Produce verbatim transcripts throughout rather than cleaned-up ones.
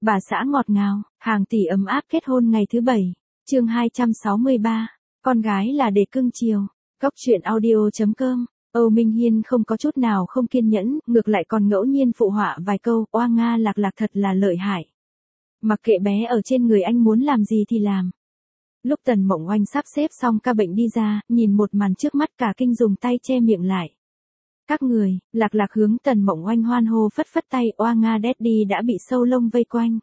Bà xã ngọt ngào, hàng tỷ ấm áp kết hôn ngày thứ bảy. Chương hai trăm sáu mươi ba. Con gái là để cưng chiều. Cốc truyện audio chấm com. Âu Minh Hiên không có chút nào không kiên nhẫn, ngược lại còn ngẫu nhiên phụ họa vài câu, oa nga lạc lạc thật là lợi hại. Mặc kệ bé ở trên người anh muốn làm gì thì làm. Lúc Tần Mộng Oanh sắp xếp xong ca bệnh đi ra, nhìn một màn trước mắt cả kinh dùng tay che miệng lại. Các người, lạc lạc hướng Tần Mộng Oanh hoan hô phất phất tay, oa nga daddy đã bị sâu lông vây quanh.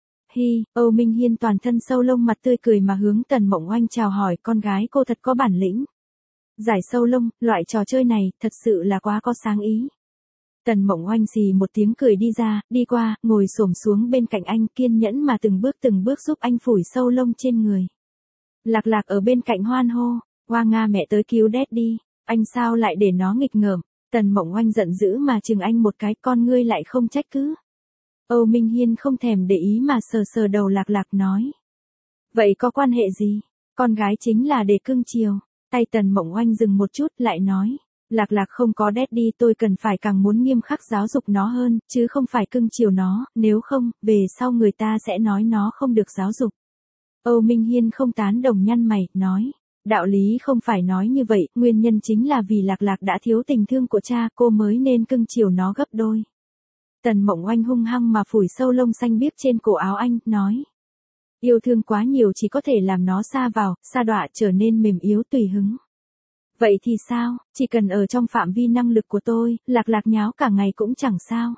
Hi, Âu Minh Hiên toàn thân sâu lông mặt tươi cười mà hướng Tần Mộng Oanh chào hỏi, con gái cô thật có bản lĩnh. Giải sâu lông, loại trò chơi này, thật sự là quá có sáng ý. Tần Mộng Oanh xì một tiếng cười đi ra, đi qua, ngồi xổm xuống bên cạnh anh, kiên nhẫn mà từng bước từng bước giúp anh phủi sâu lông trên người. Lạc lạc ở bên cạnh hoan hô, oa nga mẹ tới cứu daddy, anh sao lại để nó nghịch ngợm. Tần Mộng Oanh giận dữ mà chừng anh một cái, con ngươi lại không trách cứ. Âu Minh Hiên không thèm để ý mà sờ sờ đầu lạc lạc nói. Vậy có quan hệ gì? Con gái chính là để cưng chiều. Tay Tần Mộng Oanh dừng một chút lại nói. Lạc lạc không có daddy, tôi cần phải càng muốn nghiêm khắc giáo dục nó hơn, chứ không phải cưng chiều nó, nếu không, về sau người ta sẽ nói nó không được giáo dục. Âu Minh Hiên không tán đồng, nhăn mày, nói. Đạo lý không phải nói như vậy, nguyên nhân chính là vì lạc lạc đã thiếu tình thương của cha, cô mới nên cưng chiều nó gấp đôi. Tần Mộng Oanh hung hăng mà phủi sâu lông xanh biếc trên cổ áo anh, nói. Yêu thương quá nhiều chỉ có thể làm nó sa vào, sa đọa trở nên mềm yếu tùy hứng. Vậy thì sao, chỉ cần ở trong phạm vi năng lực của tôi, lạc lạc nháo cả ngày cũng chẳng sao.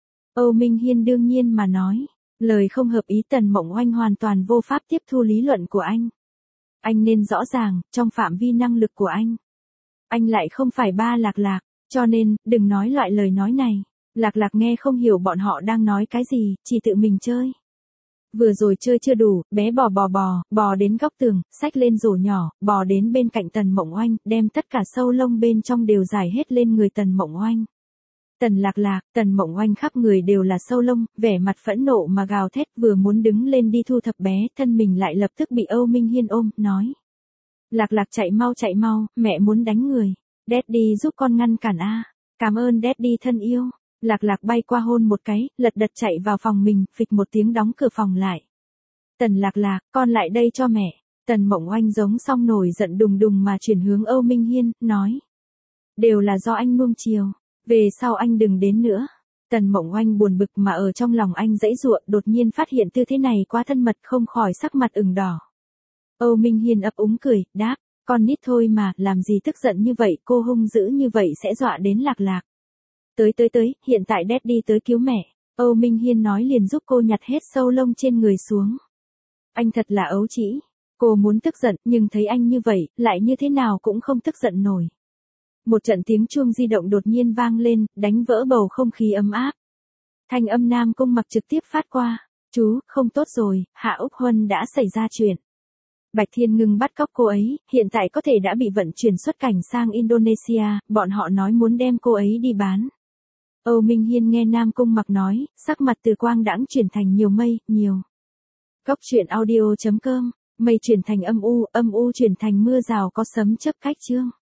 Âu Minh Hiên đương nhiên mà nói, lời không hợp ý Tần Mộng Oanh hoàn toàn vô pháp tiếp thu lý luận của anh. Anh nên rõ ràng, trong phạm vi năng lực của anh. Anh lại không phải ba lạc lạc, cho nên, đừng nói loại lời nói này. Lạc lạc nghe không hiểu bọn họ đang nói cái gì, chỉ tự mình chơi. Vừa rồi chơi chưa đủ, bé bò bò bò, bò đến góc tường, xách lên rổ nhỏ, bò đến bên cạnh Tần Mộng Oanh, đem tất cả sâu lông bên trong đều giải hết lên người Tần Mộng Oanh. Tần lạc lạc, Tần Mộng Oanh khắp người đều là sâu lông, vẻ mặt phẫn nộ mà gào thét, vừa muốn đứng lên đi thu thập bé, thân mình lại lập tức bị Âu Minh Hiên ôm, nói. Lạc lạc chạy mau chạy mau, mẹ muốn đánh người. Daddy giúp con ngăn cản a. Cảm ơn daddy thân yêu. Lạc lạc bay qua hôn một cái, lật đật chạy vào phòng mình, phịch một tiếng đóng cửa phòng lại. Tần lạc lạc, con lại đây cho mẹ. Tần Mộng Oanh giống xong nổi giận đùng đùng mà chuyển hướng Âu Minh Hiên, nói. Đều là do anh nuông chiều. Về sau anh đừng đến nữa. Tần Mộng Oanh buồn bực mà ở trong lòng anh giãy giụa, đột nhiên phát hiện tư thế này quá thân mật, không khỏi sắc mặt ửng đỏ. Âu Minh Hiên ấp úng cười, đáp, con nít thôi mà, làm gì tức giận như vậy, cô hung dữ như vậy sẽ dọa đến lạc lạc. Tới tới tới, hiện tại daddy tới cứu mẹ. Âu Minh Hiên nói liền giúp cô nhặt hết sâu lông trên người xuống. Anh thật là ấu trĩ. Cô muốn tức giận, nhưng thấy anh như vậy, lại như thế nào cũng không tức giận nổi. Một trận tiếng chuông di động đột nhiên vang lên, đánh vỡ bầu không khí ấm áp. Thanh âm Nam Cung Mặc trực tiếp phát qua. Chú, không tốt rồi, Hạ Úc Huân đã xảy ra chuyện. Bạch Thiên Ngưng bắt cóc cô ấy, hiện tại có thể đã bị vận chuyển xuất cảnh sang Indonesia, bọn họ nói muốn đem cô ấy đi bán. Âu Minh Hiên nghe Nam Cung Mặc nói, sắc mặt từ quang đãng chuyển thành nhiều mây, nhiều. Cốc truyện audio chấm com, mây chuyển thành âm u, âm u chuyển thành mưa rào có sấm chớp cách chương.